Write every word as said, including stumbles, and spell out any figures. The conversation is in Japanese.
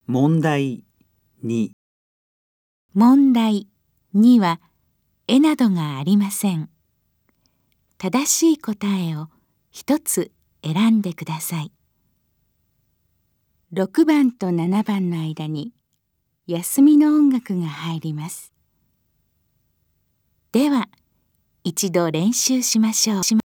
問題に。 問題には絵などがありません。正しい答えを一つ選んでください。ろくばんとななばんの間に休みの音楽が入ります。では、一度練習しましょう。